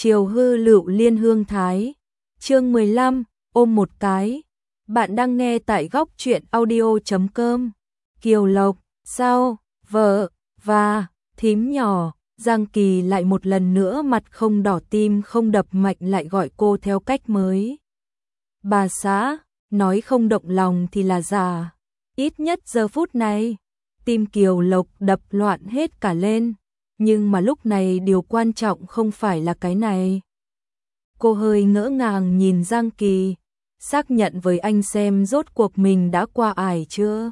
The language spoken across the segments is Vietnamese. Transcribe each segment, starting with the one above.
Chiều hư lựu liên hương thái. Chương 15, ôm một cái. Bạn đang nghe tại góc truyện audio.com. Kiều Lộc, sao, vợ, và, thím nhỏ. Giang Kỳ lại một lần nữa mặt không đỏ tim không đập mạnh lại gọi cô theo cách mới. Bà xã, nói không động lòng thì là giả. Ít nhất giờ phút này, tim Kiều Lộc đập loạn hết cả lên. Nhưng mà lúc này điều quan trọng không phải là cái này. Cô hơi ngỡ ngàng nhìn Giang Kỳ, xác nhận với anh xem rốt cuộc mình đã qua ải chưa.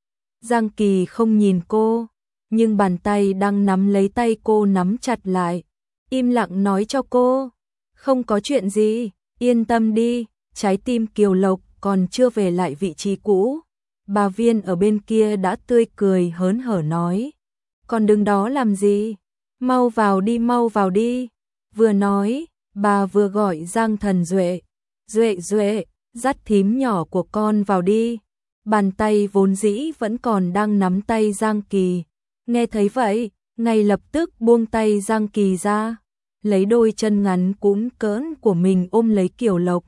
Giang Kỳ không nhìn cô, nhưng bàn tay đang nắm lấy tay cô nắm chặt lại, im lặng nói cho cô, không có chuyện gì, yên tâm đi. Trái tim Kiều Lộc còn chưa về lại vị trí cũ. Bà Viên ở bên kia đã tươi cười hớn hở nói, còn đứng đó làm gì, mau vào đi, mau vào đi. Vừa nói, bà vừa gọi Giang Thần Duệ, Duệ, dắt thím nhỏ của con vào đi. Bàn tay vốn dĩ vẫn còn đang nắm tay Giang Kỳ, nghe thấy vậy, ngay lập tức buông tay Giang Kỳ ra, lấy đôi chân ngắn cũn cỡn của mình ôm lấy Kiều Lộc.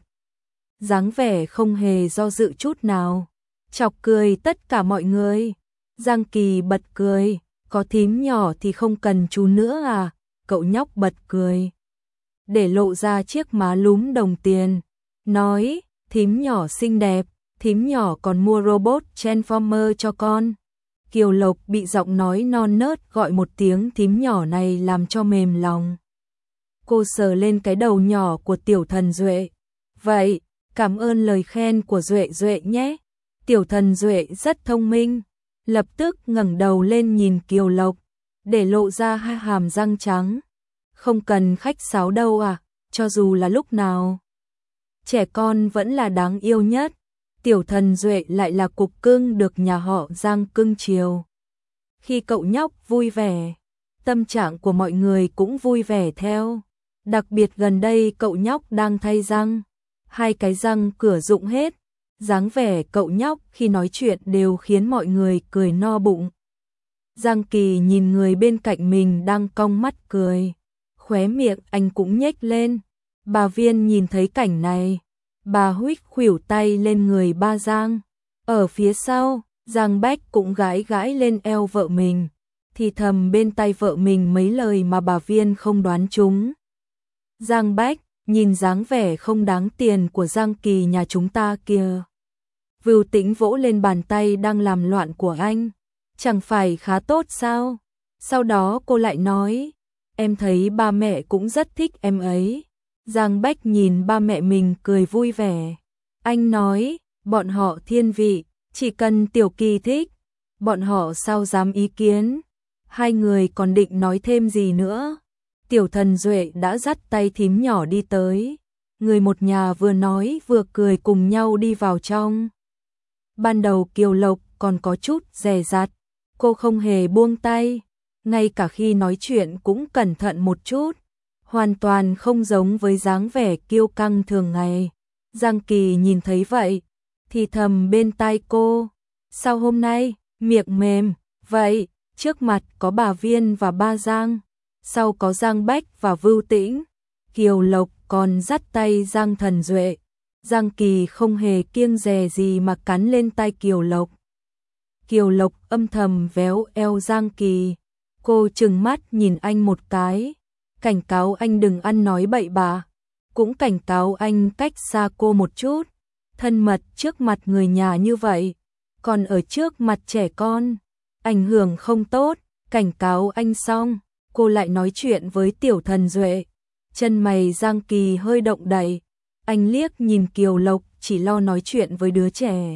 Dáng vẻ không hề do dự chút nào, chọc cười tất cả mọi người. Giang Kỳ bật cười, có thím nhỏ thì không cần chú nữa à? Cậu nhóc bật cười, để lộ ra chiếc má lúm đồng tiền, nói, thím nhỏ xinh đẹp, thím nhỏ còn mua robot Transformer cho con. Kiều Lộc bị giọng nói non nớt gọi một tiếng thím nhỏ này làm cho mềm lòng. Cô sờ lên cái đầu nhỏ của Tiểu Thần Duệ, vậy, cảm ơn lời khen của Duệ nhé. Tiểu Thần Duệ rất thông minh, lập tức ngẩng đầu lên nhìn Kiều Lộc, để lộ ra hai hàm răng trắng. Không cần khách sáo đâu à, cho dù là lúc nào, trẻ con vẫn là đáng yêu nhất. Tiểu Thần Duệ lại là cục cưng được nhà họ Giang cưng chiều. Khi cậu nhóc vui vẻ, tâm trạng của mọi người cũng vui vẻ theo. Đặc biệt gần đây cậu nhóc đang thay răng, hai cái răng cửa rụng hết. Dáng vẻ cậu nhóc khi nói chuyện đều khiến mọi người cười no bụng. Giang Kỳ nhìn người bên cạnh mình đang cong mắt cười, khóe miệng anh cũng nhếch lên. Bà Viên nhìn thấy cảnh này, bà huých khuỷu tay lên người ba Giang. Ở phía sau, Giang Bách cũng gãi lên eo vợ mình, thì thầm bên tai vợ mình mấy lời mà bà Viên không đoán trúng. Giang Bách, nhìn dáng vẻ không đáng tiền của Giang Kỳ nhà chúng ta kìa. Vưu Tĩnh vỗ lên bàn tay đang làm loạn của anh, chẳng phải khá tốt sao? Sau đó cô lại nói, em thấy ba mẹ cũng rất thích em ấy. Giang Bách nhìn ba mẹ mình cười vui vẻ. Anh nói, bọn họ thiên vị, chỉ cần Tiểu Kỳ thích, bọn họ sao dám ý kiến. Hai người còn định nói thêm gì nữa. Tiểu Thần Duệ đã dắt tay thím nhỏ đi tới. Người một nhà vừa nói vừa cười cùng nhau đi vào trong. Ban đầu Kiều Lộc còn có chút dè dặt, cô không hề buông tay, ngay cả khi nói chuyện cũng cẩn thận một chút, hoàn toàn không giống với dáng vẻ kiêu căng thường ngày. Giang Kỳ nhìn thấy vậy, thì thầm bên tai cô, sao hôm nay, miệng mềm, vậy, trước mặt có bà Viên và ba Giang, sau có Giang Bách và Vưu Tĩnh, Kiều Lộc còn dắt tay Giang Thần Duệ. Giang Kỳ không hề kiêng dè gì mà cắn lên tai Kiều Lộc. Kiều Lộc âm thầm véo eo Giang Kỳ, cô trừng mắt nhìn anh một cái, cảnh cáo anh đừng ăn nói bậy bạ, cũng cảnh cáo anh cách xa cô một chút. Thân mật trước mặt người nhà như vậy, còn ở trước mặt trẻ con, ảnh hưởng không tốt. Cảnh cáo anh xong, cô lại nói chuyện với Tiểu Thần Duệ. Chân mày Giang Kỳ hơi động đậy, anh liếc nhìn Kiều Lộc chỉ lo nói chuyện với đứa trẻ,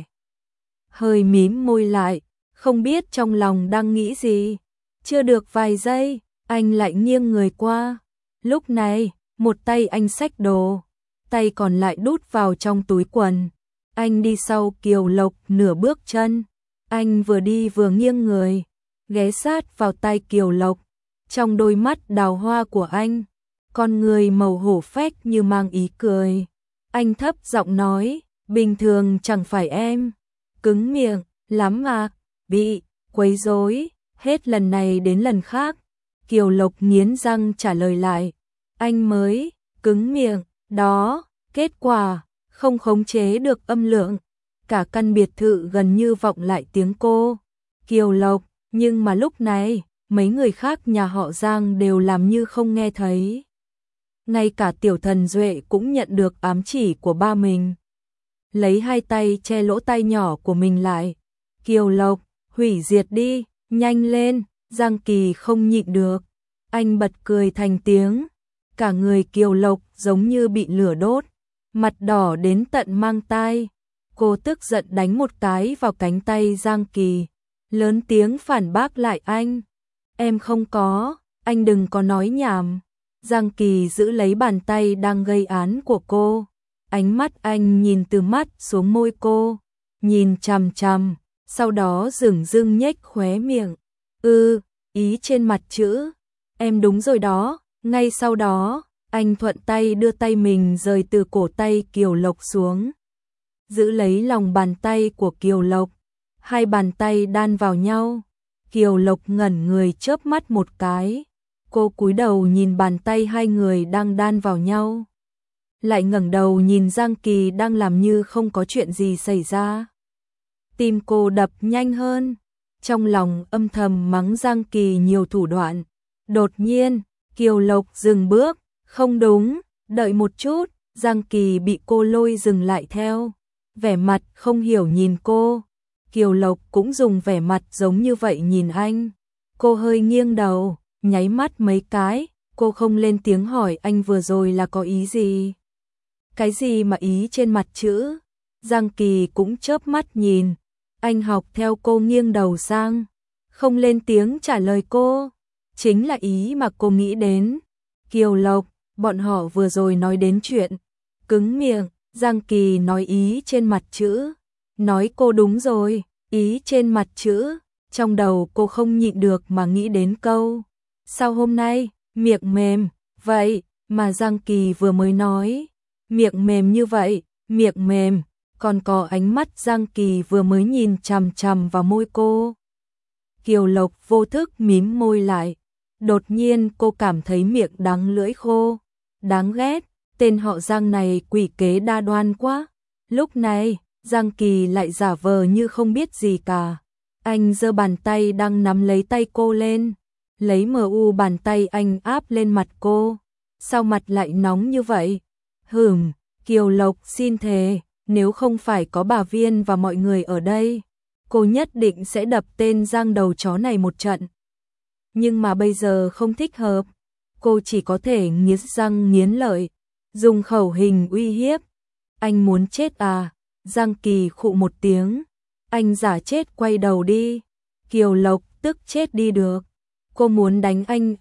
hơi mím môi lại, không biết trong lòng đang nghĩ gì. Chưa được vài giây, anh lại nghiêng người qua. Lúc này, một tay anh xách đồ, tay còn lại đút vào trong túi quần. Anh đi sau Kiều Lộc nửa bước chân. Anh vừa đi vừa nghiêng người, ghé sát vào tai Kiều Lộc. Trong đôi mắt đào hoa của anh, con người màu hổ phách như mang ý cười. Anh thấp giọng nói, bình thường chẳng phải em cứng miệng lắm à, bị quấy rối hết lần này đến lần khác. Kiều Lộc nghiến răng trả lời lại, anh mới cứng miệng, đó, kết quả, không khống chế được âm lượng. Cả căn biệt thự gần như vọng lại tiếng cô Kiều Lộc, nhưng mà lúc này, mấy người khác nhà họ Giang đều làm như không nghe thấy. Ngay cả Tiểu Thần Duệ cũng nhận được ám chỉ của ba mình. Lấy hai tay che lỗ tai nhỏ của mình lại. Kiều Lộc, hủy diệt đi, nhanh lên, Giang Kỳ không nhịn được. Anh bật cười thành tiếng. Cả người Kiều Lộc giống như bị lửa đốt, mặt đỏ đến tận mang tai. Cô tức giận đánh một cái vào cánh tay Giang Kỳ, lớn tiếng phản bác lại anh. Em không có, anh đừng có nói nhảm. Giang Kỳ giữ lấy bàn tay đang gây án của cô. Ánh mắt anh nhìn từ mắt xuống môi cô, nhìn chằm chằm, sau đó dửng dưng nhếch khóe miệng. Ý trên mặt chữ. Em đúng rồi đó. Ngay sau đó, anh thuận tay đưa tay mình rời từ cổ tay Kiều Lộc xuống. Giữ lấy lòng bàn tay của Kiều Lộc. Hai bàn tay đan vào nhau. Kiều Lộc ngẩn người chớp mắt một cái. Cô cúi đầu nhìn bàn tay hai người đang đan vào nhau. Lại ngẩng đầu nhìn Giang Kỳ đang làm như không có chuyện gì xảy ra. Tim cô đập nhanh hơn. Trong lòng âm thầm mắng Giang Kỳ nhiều thủ đoạn. Đột nhiên, Kiều Lộc dừng bước. Không đúng, đợi một chút. Giang Kỳ bị cô lôi dừng lại theo. Vẻ mặt không hiểu nhìn cô. Kiều Lộc cũng dùng vẻ mặt giống như vậy nhìn anh. Cô hơi nghiêng đầu, nháy mắt mấy cái. Cô không lên tiếng hỏi anh vừa rồi là có ý gì. Cái gì mà ý trên mặt chữ? Giang Kỳ cũng chớp mắt nhìn. Anh học theo cô nghiêng đầu sang. Không lên tiếng trả lời cô. Chính là ý mà cô nghĩ đến. Kiều Lộc, bọn họ vừa rồi nói đến chuyện. Cứng miệng, Giang Kỳ nói ý trên mặt chữ. Nói cô đúng rồi, ý trên mặt chữ. Trong đầu cô không nhịn được mà nghĩ đến câu. Sao hôm nay, miệng mềm, vậy mà Giang Kỳ vừa mới nói. Miệng mềm như vậy, miệng mềm, còn có ánh mắt Giang Kỳ vừa mới nhìn chằm chằm vào môi cô. Kiều Lộc vô thức mím môi lại. Đột nhiên cô cảm thấy miệng đắng lưỡi khô. Đáng ghét, tên họ Giang này quỷ kế đa đoan quá. Lúc này, Giang Kỳ lại giả vờ như không biết gì cả. Anh giơ bàn tay đang nắm lấy tay cô lên. Lấy bàn tay anh áp lên mặt cô. Sao mặt lại nóng như vậy? Kiều Lộc xin thề, nếu không phải có bà Viên và mọi người ở đây, cô nhất định sẽ đập tên Giang đầu chó này một trận. Nhưng mà bây giờ không thích hợp, cô chỉ có thể nghiến răng nghiến lợi, dùng khẩu hình uy hiếp. Anh muốn chết à? Giang Kỳ khụ một tiếng. Anh giả chết quay đầu đi. Kiều Lộc tức chết đi được. Cô muốn đánh anh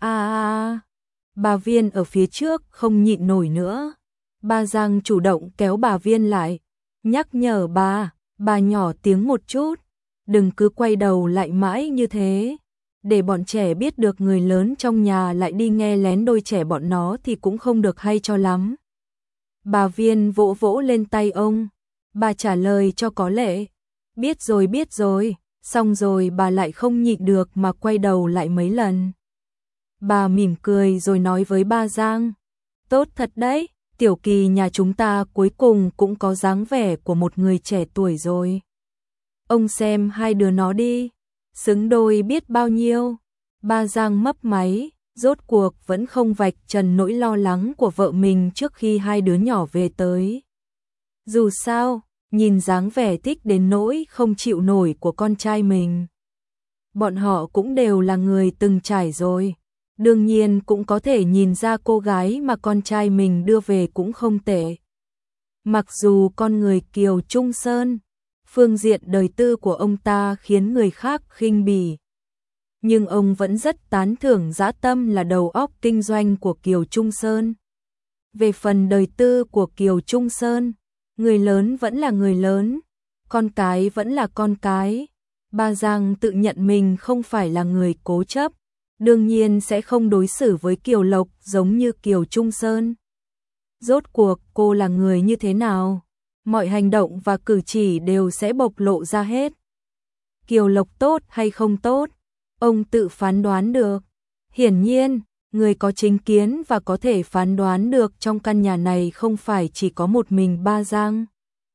Bà Viên ở phía trước không nhịn nổi nữa. Ba Giang chủ động kéo bà Viên lại. Nhắc nhở bà nhỏ tiếng một chút. Đừng cứ quay đầu lại mãi như thế. Để bọn trẻ biết được người lớn trong nhà lại đi nghe lén đôi trẻ bọn nó thì cũng không được hay cho lắm. Bà Viên vỗ vỗ lên tay ông. Bà trả lời cho có lệ. Biết rồi. Xong rồi bà lại không nhịn được mà quay đầu lại mấy lần. Bà mỉm cười rồi nói với ba Giang. Tốt thật đấy, Tiểu Kỳ nhà chúng ta cuối cùng cũng có dáng vẻ của một người trẻ tuổi rồi. Ông xem hai đứa nó đi, xứng đôi biết bao nhiêu. Ba Giang mấp máy, rốt cuộc vẫn không vạch trần nỗi lo lắng của vợ mình trước khi hai đứa nhỏ về tới. Dù sao, nhìn dáng vẻ thích đến nỗi không chịu nổi của con trai mình. Bọn họ cũng đều là người từng trải rồi. Đương nhiên cũng có thể nhìn ra cô gái mà con trai mình đưa về cũng không tệ. Mặc dù con người Kiều Trung Sơn, phương diện đời tư của ông ta khiến người khác khinh bỉ. Nhưng ông vẫn rất tán thưởng dã tâm là đầu óc kinh doanh của Kiều Trung Sơn. Về phần đời tư của Kiều Trung Sơn, người lớn vẫn là người lớn, con cái vẫn là con cái. Ba Giang tự nhận mình không phải là người cố chấp, đương nhiên sẽ không đối xử với Kiều Lộc giống như Kiều Trung Sơn. Rốt cuộc cô là người như thế nào? Mọi hành động và cử chỉ đều sẽ bộc lộ ra hết. Kiều Lộc tốt hay không tốt, ông tự phán đoán được. Hiển nhiên, Người có chính kiến và có thể phán đoán được trong căn nhà này không phải chỉ có một mình ba Giang.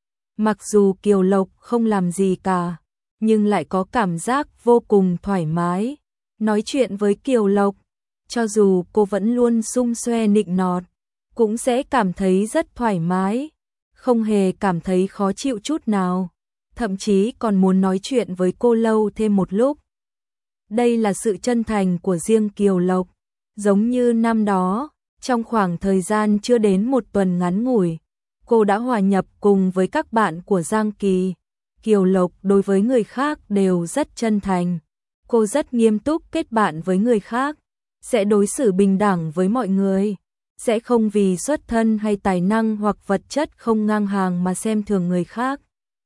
Mặc dù Kiều Lộc không làm gì cả, nhưng lại có cảm giác vô cùng thoải mái. Nói chuyện với Kiều Lộc, cho dù cô vẫn luôn xung xoe nịnh nọt, cũng sẽ cảm thấy rất thoải mái, không hề cảm thấy khó chịu chút nào, thậm chí còn muốn nói chuyện với cô lâu thêm một lúc. Đây là sự chân thành của riêng Kiều Lộc, giống như năm đó, trong khoảng thời gian chưa đến một tuần ngắn ngủi, cô đã hòa nhập cùng với các bạn của Giang Kỳ. Kiều Lộc đối với người khác đều rất chân thành, cô rất nghiêm túc kết bạn với người khác, sẽ đối xử bình đẳng với mọi người, sẽ không vì xuất thân hay tài năng hoặc vật chất không ngang hàng mà xem thường người khác.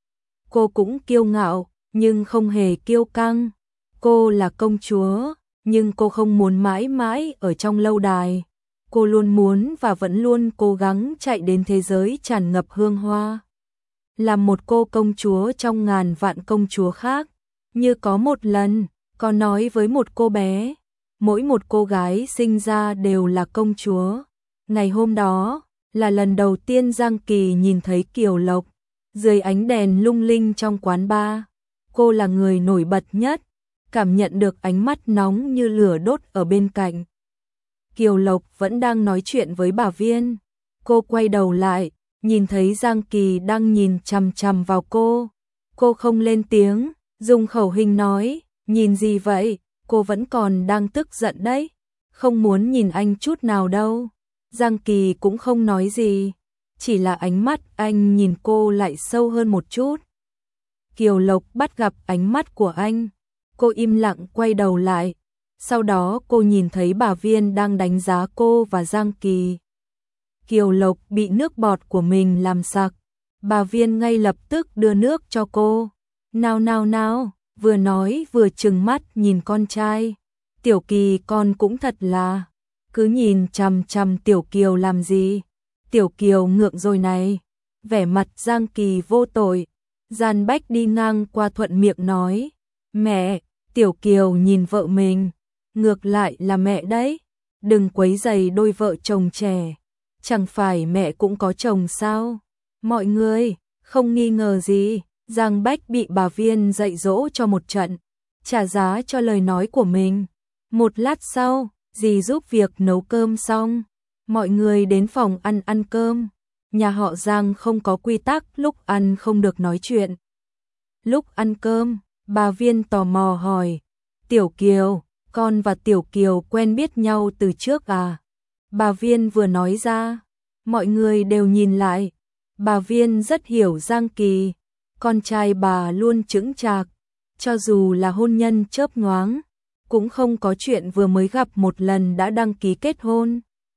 Cô cũng kiêu ngạo, nhưng không hề kiêu căng. Cô là công chúa, nhưng cô không muốn mãi mãi ở trong lâu đài. Cô luôn muốn và vẫn luôn cố gắng chạy đến thế giới tràn ngập hương hoa. Là một cô công chúa trong ngàn vạn công chúa khác. Như có một lần, có nói với một cô bé, mỗi một cô gái sinh ra đều là công chúa. Ngày hôm đó, là lần đầu tiên Giang Kỳ nhìn thấy Kiều Lộc, dưới ánh đèn lung linh trong quán bar. Cô là người nổi bật nhất, cảm nhận được ánh mắt nóng như lửa đốt ở bên cạnh. Kiều Lộc vẫn đang nói chuyện với bà Viên. Cô quay đầu lại, nhìn thấy Giang Kỳ đang nhìn chằm chằm vào cô. Cô không lên tiếng, dùng khẩu hình nói, nhìn gì vậy, cô vẫn còn đang tức giận đấy, không muốn nhìn anh chút nào đâu. Giang Kỳ cũng không nói gì, chỉ là ánh mắt anh nhìn cô lại sâu hơn một chút. Kiều Lộc bắt gặp ánh mắt của anh, cô im lặng quay đầu lại, sau đó cô nhìn thấy bà Viên đang đánh giá cô và Giang Kỳ. Kiều Lộc bị nước bọt của mình làm sặc, bà Viên ngay lập tức đưa nước cho cô. Nào nào nào, vừa nói vừa trừng mắt nhìn con trai. Tiểu Kỳ con cũng thật là, cứ nhìn chằm chằm Tiểu Kiều làm gì? Tiểu Kiều ngượng rồi này. Vẻ mặt Giang Kỳ vô tội. Giàn Bách đi ngang qua thuận miệng nói, mẹ, Tiểu Kiều nhìn vợ mình, ngược lại là mẹ đấy, đừng quấy rầy đôi vợ chồng trẻ, chẳng phải mẹ cũng có chồng sao? Mọi người, không nghi ngờ gì, Giang Bách bị bà Viên dạy dỗ cho một trận, trả giá cho lời nói của mình. Một lát sau, dì giúp việc nấu cơm xong, mọi người đến phòng ăn cơm. Nhà họ Giang không có quy tắc lúc ăn không được nói chuyện. Lúc ăn cơm, bà Viên tò mò hỏi, Tiểu Kiều, con và Tiểu Kiều quen biết nhau từ trước à? Bà Viên vừa nói ra, mọi người đều nhìn lại. Bà Viên rất hiểu Giang Kỳ, con trai bà luôn chững chạc, cho dù là hôn nhân chớp nhoáng, cũng không có chuyện vừa mới gặp một lần đã đăng ký kết hôn.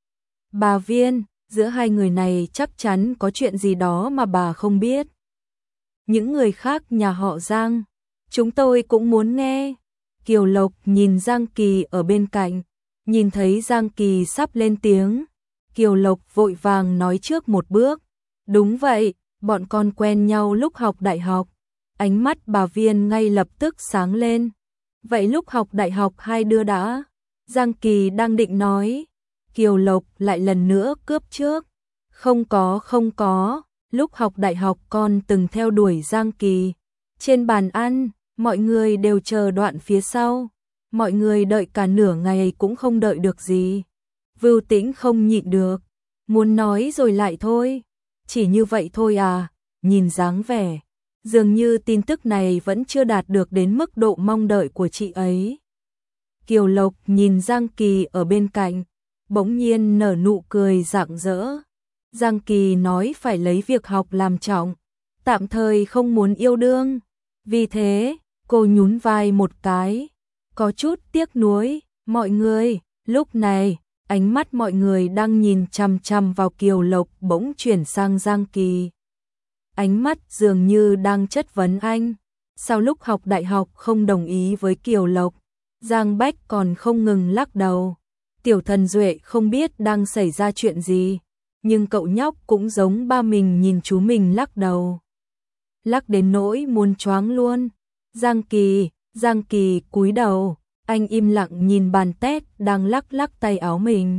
Bà Viên, giữa hai người này chắc chắn có chuyện gì đó mà bà không biết. Những người khác nhà họ Giang, chúng tôi cũng muốn nghe. Kiều Lộc nhìn Giang Kỳ ở bên cạnh, nhìn thấy Giang Kỳ sắp lên tiếng. Kiều Lộc vội vàng nói trước một bước. Đúng vậy, bọn con quen nhau lúc học đại học. Ánh mắt bà Viên ngay lập tức sáng lên. Vậy lúc học đại học hai đứa đã? Giang Kỳ đang định nói. Kiều Lộc lại lần nữa cướp trước. Không có, lúc học đại học con từng theo đuổi Giang Kỳ. Trên bàn ăn, mọi người đều chờ đoạn phía sau. Mọi người đợi cả nửa ngày cũng không đợi được gì. Vưu Tĩnh không nhịn được, muốn nói rồi lại thôi. Chỉ như vậy thôi à, nhìn dáng vẻ. Dường như tin tức này vẫn chưa đạt được đến mức độ mong đợi của chị ấy. Kiều Lộc nhìn Giang Kỳ ở bên cạnh, bỗng nhiên nở nụ cười rạng rỡ. Giang Kỳ nói phải lấy việc học làm trọng, tạm thời không muốn yêu đương. Vì thế, cô nhún vai một cái, có chút tiếc nuối. Mọi người, lúc này, ánh mắt mọi người đang nhìn chằm chằm vào Kiều Lộc bỗng chuyển sang Giang Kỳ. Ánh mắt dường như đang chất vấn anh. Sau lúc học đại học không đồng ý với Kiều Lộc, Giang Bách còn không ngừng lắc đầu. Tiểu Thần Duệ không biết đang xảy ra chuyện gì, nhưng cậu nhóc cũng giống ba mình nhìn chú mình lắc đầu. Lắc đến nỗi muốn choáng luôn. Giang Kỳ cúi đầu, Anh im lặng nhìn bàn tét đang lắc lắc tay áo mình.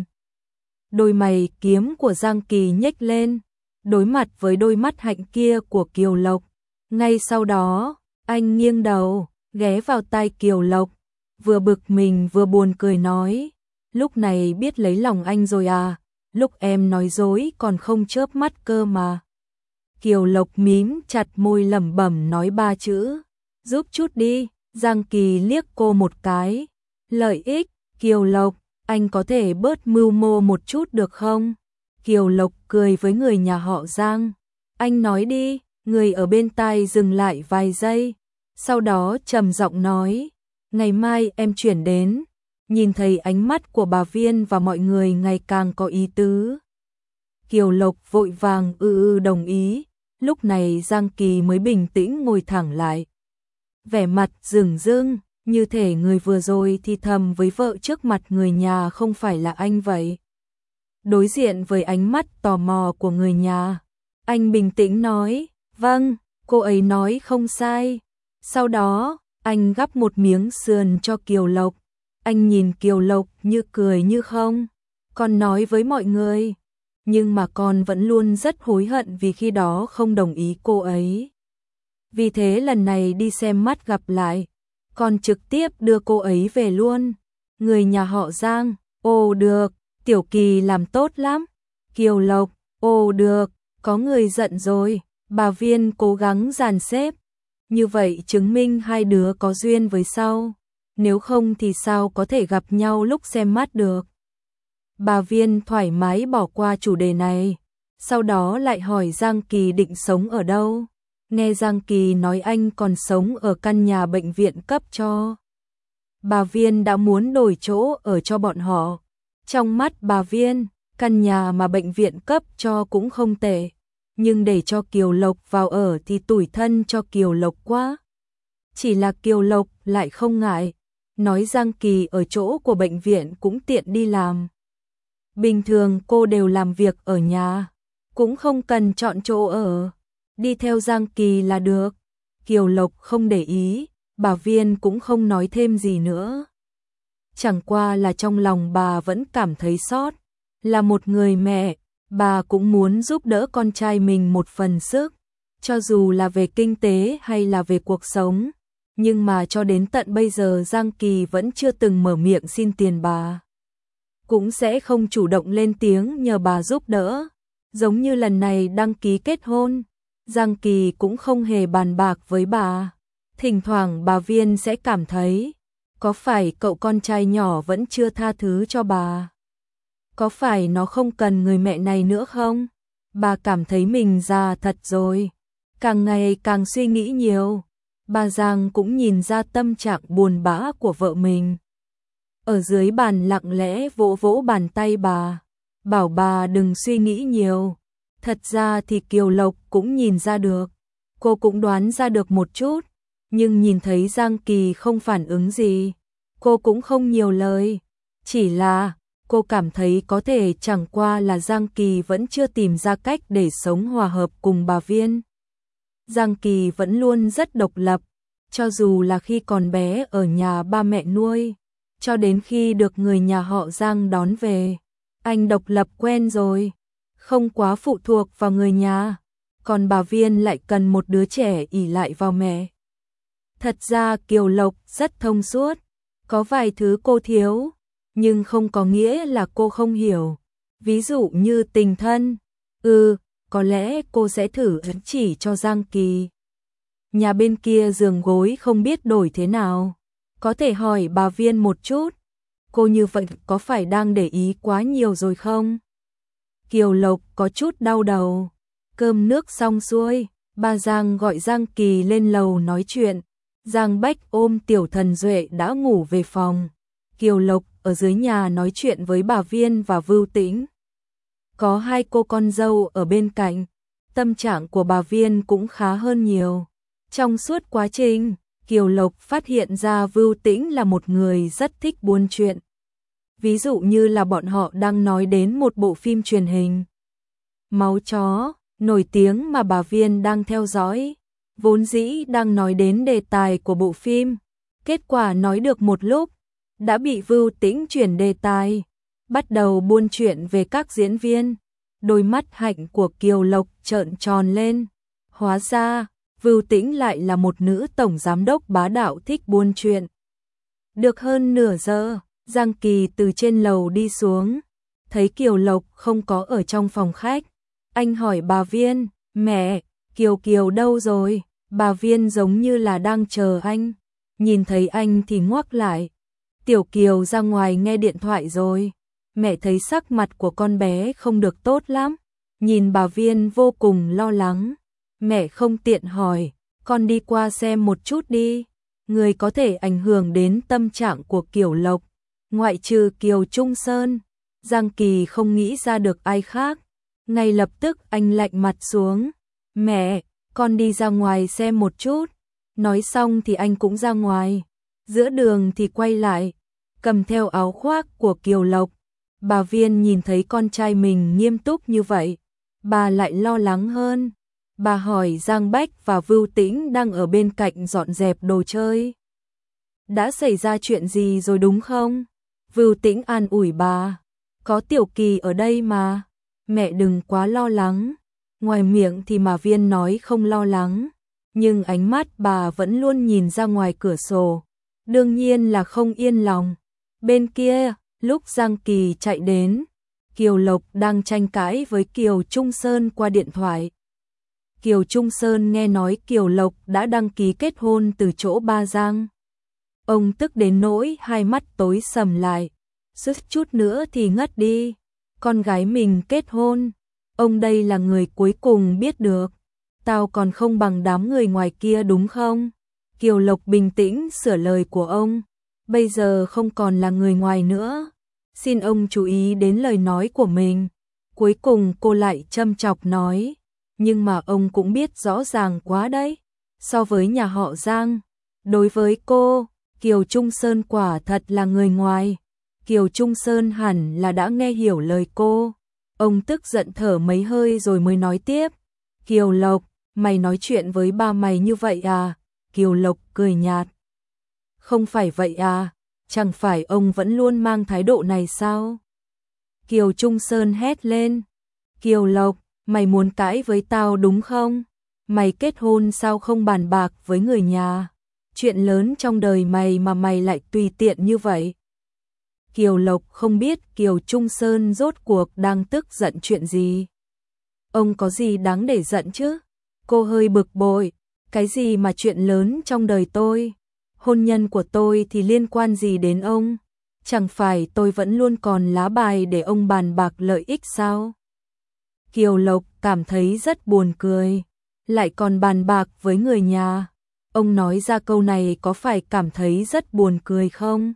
Đôi mày kiếm của Giang Kỳ nhếch lên, đối mặt với đôi mắt hạnh kia của Kiều Lộc. Ngay sau đó, anh nghiêng đầu, ghé vào tai Kiều Lộc, vừa bực mình vừa buồn cười nói, lúc này biết lấy lòng anh rồi à, lúc em nói dối còn không chớp mắt cơ mà. Kiều Lộc mím chặt môi lẩm bẩm nói 3 chữ, giúp chút đi. Giang Kỳ liếc cô một cái, lợi ích, Kiều Lộc, anh có thể bớt mưu mô một chút được không? Kiều Lộc cười với người nhà họ Giang, anh nói đi. Người ở bên tai dừng lại vài giây, sau đó trầm giọng nói, ngày mai em chuyển đến. Nhìn thấy ánh mắt của bà Viên và mọi người ngày càng có ý tứ. Kiều Lộc vội vàng đồng ý, lúc này Giang Kỳ mới bình tĩnh ngồi thẳng lại. Vẻ mặt rừng rưng, như thể người vừa rồi thì thầm với vợ trước mặt người nhà không phải là anh vậy. Đối diện với ánh mắt tò mò của người nhà, anh bình tĩnh nói, vâng, cô ấy nói không sai. Sau đó, anh gắp một miếng sườn cho Kiều Lộc. Anh nhìn Kiều Lộc như cười như không. Con nói với mọi người, nhưng mà con vẫn luôn rất hối hận vì khi đó không đồng ý cô ấy. Vì thế lần này đi xem mắt gặp lại, con trực tiếp đưa cô ấy về luôn. Người nhà họ Giang, ồ được, Tiểu Kỳ làm tốt lắm. Kiều Lộc, ồ được, có người giận rồi. Bà Viên cố gắng dàn xếp. Như vậy chứng minh hai đứa có duyên với sau. Nếu không thì sao có thể gặp nhau lúc xem mắt được. Bà Viên thoải mái bỏ qua chủ đề này. Sau đó lại hỏi Giang Kỳ định sống ở đâu. Nghe Giang Kỳ nói anh còn sống ở căn nhà bệnh viện cấp cho. Bà Viên đã muốn đổi chỗ ở cho bọn họ. Trong mắt bà Viên, căn nhà mà bệnh viện cấp cho cũng không tệ. Nhưng để cho Kiều Lộc vào ở thì tủi thân cho Kiều Lộc quá. Chỉ là Kiều Lộc lại không ngại, nói Giang Kỳ ở chỗ của bệnh viện cũng tiện đi làm. Bình thường cô đều làm việc ở nhà, cũng không cần chọn chỗ ở, đi theo Giang Kỳ là được. Kiều Lộc không để ý, bà Viên cũng không nói thêm gì nữa. Chẳng qua là trong lòng bà vẫn cảm thấy xót, là một người mẹ. Bà cũng muốn giúp đỡ con trai mình một phần sức, cho dù là về kinh tế hay là về cuộc sống. Nhưng mà cho đến tận bây giờ Giang Kỳ vẫn chưa từng mở miệng xin tiền bà. Cũng sẽ không chủ động lên tiếng nhờ bà giúp đỡ. Giống như lần này đăng ký kết hôn, Giang Kỳ cũng không hề bàn bạc với bà. Thỉnh thoảng bà Viên sẽ cảm thấy, có phải cậu con trai nhỏ vẫn chưa tha thứ cho bà? Có phải nó không cần người mẹ này nữa không? Bà cảm thấy mình già thật rồi. Càng ngày càng suy nghĩ nhiều. Bà Giang cũng nhìn ra tâm trạng buồn bã của vợ mình. Ở dưới bàn lặng lẽ vỗ vỗ bàn tay bà. Bảo bà đừng suy nghĩ nhiều. Thật ra thì Kiều Lộc cũng nhìn ra được. Cô cũng đoán ra được một chút. Nhưng nhìn thấy Giang Kỳ không phản ứng gì. Cô cũng không nhiều lời. Chỉ là cô cảm thấy có thể chẳng qua là Giang Kỳ vẫn chưa tìm ra cách để sống hòa hợp cùng bà Viên. Giang Kỳ vẫn luôn rất độc lập, cho dù là khi còn bé ở nhà ba mẹ nuôi, cho đến khi được người nhà họ Giang đón về. Anh độc lập quen rồi, không quá phụ thuộc vào người nhà, còn bà Viên lại cần một đứa trẻ ỷ lại vào mẹ. Thật ra Kiều Lộc rất thông suốt, có vài thứ cô thiếu, nhưng không có nghĩa là cô không hiểu. Ví dụ như tình thân, có lẽ cô sẽ thử ấn chỉ cho Giang Kỳ. Nhà bên kia giường gối không biết đổi thế nào, có thể hỏi bà Viên một chút. Cô như vậy có phải đang để ý quá nhiều rồi không? Kiều Lộc có chút đau đầu. Cơm nước xong xuôi, bà Giang gọi Giang Kỳ lên lầu nói chuyện. Giang Bách ôm Tiểu Thần Duệ đã ngủ về phòng. Kiều Lộc ở dưới nhà nói chuyện với bà Viên và Vưu Tĩnh. Có hai cô con dâu ở bên cạnh, tâm trạng của bà Viên cũng khá hơn nhiều. Trong suốt quá trình, Kiều Lộc phát hiện ra Vưu Tĩnh là một người rất thích buôn chuyện. Ví dụ như là bọn họ đang nói đến một bộ phim truyền hình Máu Chó, nổi tiếng mà bà Viên đang theo dõi. Vốn dĩ đang nói đến đề tài của bộ phim, kết quả nói được một lúc, đã bị Vưu Tĩnh chuyển đề tài, bắt đầu buôn chuyện về các diễn viên. Đôi mắt hạnh của Kiều Lộc trợn tròn lên. Hóa ra, Vưu Tĩnh lại là một nữ tổng giám đốc bá đạo thích buôn chuyện. Được hơn nửa giờ, Giang Kỳ từ trên lầu đi xuống, thấy Kiều Lộc không có ở trong phòng khách. Anh hỏi bà Viên, mẹ, Kiều Kiều đâu rồi? Bà Viên giống như là đang chờ anh. Nhìn thấy anh thì ngoác lại. Tiểu Kiều ra ngoài nghe điện thoại rồi. Mẹ thấy sắc mặt của con bé không được tốt lắm. Nhìn bà Viên vô cùng lo lắng. Mẹ không tiện hỏi, con đi qua xem một chút đi. Người có thể ảnh hưởng đến tâm trạng của Kiều Lộc, ngoại trừ Kiều Trung Sơn, Giang Kỳ không nghĩ ra được ai khác. Ngay lập tức anh lạnh mặt xuống. Mẹ, con đi ra ngoài xem một chút. Nói xong thì anh cũng ra ngoài. Giữa đường thì quay lại, cầm theo áo khoác của Kiều Lộc. Bà Viên nhìn thấy con trai mình nghiêm túc như vậy, bà lại lo lắng hơn. Bà hỏi Giang Bách và Vưu Tĩnh đang ở bên cạnh dọn dẹp đồ chơi. Đã xảy ra chuyện gì rồi đúng không? Vưu Tĩnh an ủi bà. Có Tiểu Kỳ ở đây mà. Mẹ đừng quá lo lắng. Ngoài miệng thì mà Viên nói không lo lắng. Nhưng ánh mắt bà vẫn luôn nhìn ra ngoài cửa sổ. Đương nhiên là không yên lòng. Bên kia, lúc Giang Kỳ chạy đến, Kiều Lộc đang tranh cãi với Kiều Trung Sơn qua điện thoại. Kiều Trung Sơn nghe nói Kiều Lộc đã đăng ký kết hôn từ chỗ ba Giang. Ông tức đến nỗi hai mắt tối sầm lại, suýt chút nữa thì ngất đi. Con gái mình kết hôn, ông đây là người cuối cùng biết được. Tao còn không bằng đám người ngoài kia đúng không? Kiều Lộc bình tĩnh sửa lời của ông. Bây giờ không còn là người ngoài nữa. Xin ông chú ý đến lời nói của mình. Cuối cùng cô lại châm chọc nói. Nhưng mà ông cũng biết rõ ràng quá đấy. So với nhà họ Giang, đối với cô, Kiều Trung Sơn quả thật là người ngoài. Kiều Trung Sơn hẳn là đã nghe hiểu lời cô. Ông tức giận thở mấy hơi rồi mới nói tiếp. Kiều Lộc, mày nói chuyện với ba mày như vậy à? Kiều Lộc cười nhạt. Không phải vậy à? Chẳng phải ông vẫn luôn mang thái độ này sao? Kiều Trung Sơn hét lên. Kiều Lộc, mày muốn cãi với tao đúng không? Mày kết hôn sao không bàn bạc với người nhà? Chuyện lớn trong đời mày mà mày lại tùy tiện như vậy. Kiều Lộc không biết Kiều Trung Sơn rốt cuộc đang tức giận chuyện gì. Ông có gì đáng để giận chứ? Cô hơi bực bội. Cái gì mà chuyện lớn trong đời tôi? Hôn nhân của tôi thì liên quan gì đến ông? Chẳng phải tôi vẫn luôn còn lá bài để ông bàn bạc lợi ích sao? Kiều Lộc cảm thấy rất buồn cười. Lại còn bàn bạc với người nhà. Ông nói ra câu này có phải cảm thấy rất buồn cười không?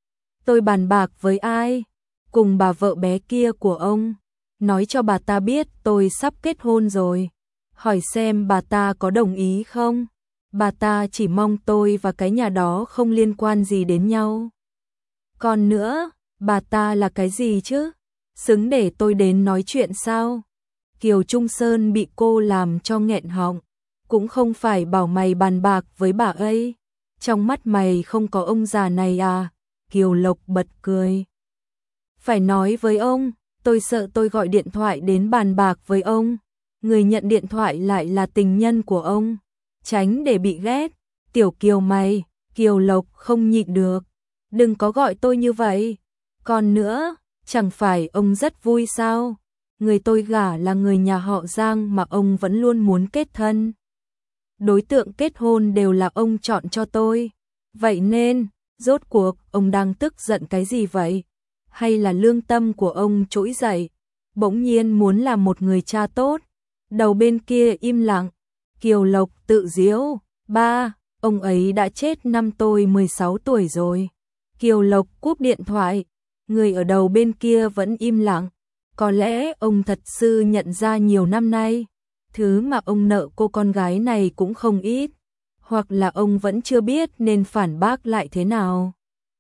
Tôi bàn bạc với ai? Cùng bà vợ bé kia của ông. Nói cho bà ta biết tôi sắp kết hôn rồi. Hỏi xem bà ta có đồng ý không? Bà ta chỉ mong tôi và cái nhà đó không liên quan gì đến nhau. Còn nữa, bà ta là cái gì chứ? Xứng để tôi đến nói chuyện sao? Kiều Trung Sơn bị cô làm cho nghẹn họng. Cũng không phải bảo mày bàn bạc với bà ấy. Trong mắt mày không có ông già này à? Kiều Lộc bật cười. Phải nói với ông, tôi sợ tôi gọi điện thoại đến bàn bạc với ông. Người nhận điện thoại lại là tình nhân của ông. Tránh để bị ghét. Tiểu Kiều mày, Kiều Lộc không nhịn được. Đừng có gọi tôi như vậy. Còn nữa, chẳng phải ông rất vui sao? Người tôi gả là người nhà họ Giang mà ông vẫn luôn muốn kết thân. Đối tượng kết hôn đều là ông chọn cho tôi. Vậy nên, rốt cuộc ông đang tức giận cái gì vậy? Hay là lương tâm của ông trỗi dậy, bỗng nhiên muốn làm một người cha tốt? Đầu bên kia im lặng. Kiều Lộc tự giễu. Ba, ông ấy đã chết năm tôi 16 tuổi rồi. Kiều Lộc cúp điện thoại. Người ở đầu bên kia vẫn im lặng. Có lẽ ông thật sự nhận ra nhiều năm nay, thứ mà ông nợ cô con gái này cũng không ít. Hoặc là ông vẫn chưa biết nên phản bác lại thế nào.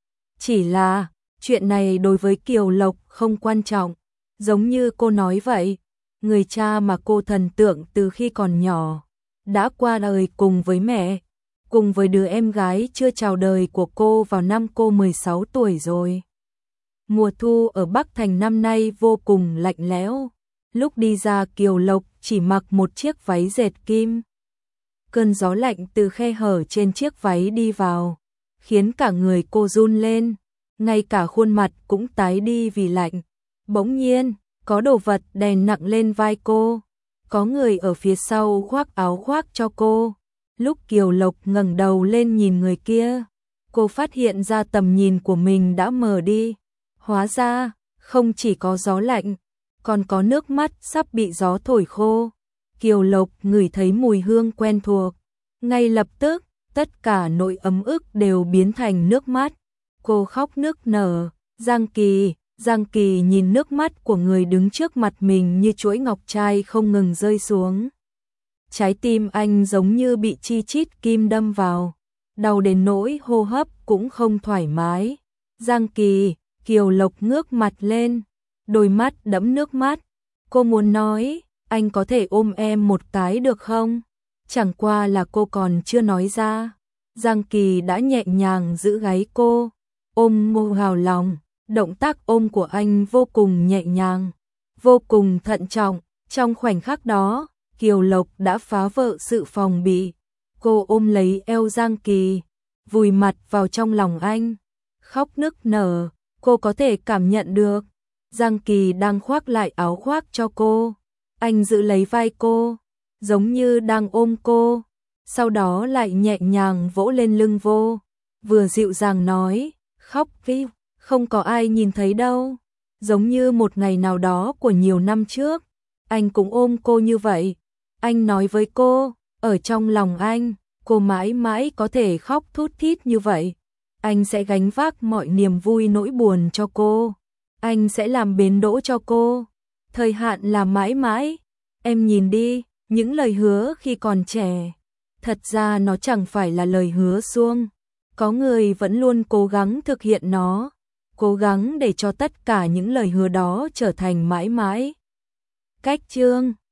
Chỉ là, chuyện này đối với Kiều Lộc không quan trọng. Giống như cô nói vậy, người cha mà cô thần tượng từ khi còn nhỏ đã qua đời cùng với mẹ. cùng với đứa em gái chưa chào đời của cô vào năm cô 16 tuổi rồi. Mùa thu ở Bắc Thành năm nay vô cùng lạnh lẽo. Lúc đi ra Kiều Lộc chỉ mặc một chiếc váy dệt kim. Cơn gió lạnh từ khe hở trên chiếc váy đi vào, khiến cả người cô run lên, ngay cả khuôn mặt cũng tái đi vì lạnh. Bỗng nhiên, có đồ vật đè nặng lên vai cô. Có người ở phía sau khoác áo khoác cho cô. Lúc Kiều Lộc ngẩng đầu lên nhìn người kia, cô phát hiện ra tầm nhìn của mình đã mờ đi. Hóa ra, không chỉ có gió lạnh, còn có nước mắt sắp bị gió thổi khô. Kiều Lộc ngửi thấy mùi hương quen thuộc. Ngay lập tức, tất cả nỗi ấm ức đều biến thành nước mắt. Cô khóc nức nở. Giang Kỳ nhìn nước mắt của người đứng trước mặt mình như chuỗi ngọc trai không ngừng rơi xuống. Trái tim anh giống như bị chi chít kim đâm vào, đau đến nỗi hô hấp cũng không thoải mái. Giang Kỳ, Kiều Lộc ngước mặt lên, đôi mắt đẫm nước mắt. Cô muốn nói, anh có thể ôm em một cái được không? Chẳng qua là cô còn chưa nói ra. Giang Kỳ đã nhẹ nhàng giữ gáy cô, ôm mô vào lòng. Động tác ôm của anh vô cùng nhẹ nhàng, vô cùng thận trọng. Trong khoảnh khắc đó, Kiều Lộc đã phá vỡ sự phòng bị. Cô ôm lấy eo Giang Kỳ, vùi mặt vào trong lòng anh, khóc nức nở. Cô có thể cảm nhận được Giang Kỳ đang khoác lại áo khoác cho cô. Anh giữ lấy vai cô, giống như đang ôm cô, sau đó lại nhẹ nhàng vỗ lên lưng vô, vừa dịu dàng nói, khóc đi, không có ai nhìn thấy đâu. Giống như một ngày nào đó của nhiều năm trước, anh cũng ôm cô như vậy. Anh nói với cô, ở trong lòng anh, cô mãi mãi có thể khóc thút thít như vậy. Anh sẽ gánh vác mọi niềm vui nỗi buồn cho cô. Anh sẽ làm bến đỗ cho cô. Thời hạn là mãi mãi. Em nhìn đi, những lời hứa khi còn trẻ. Thật ra nó chẳng phải là lời hứa suông. Có người vẫn luôn cố gắng thực hiện nó. Cố gắng để cho tất cả những lời hứa đó trở thành mãi mãi. Cách chương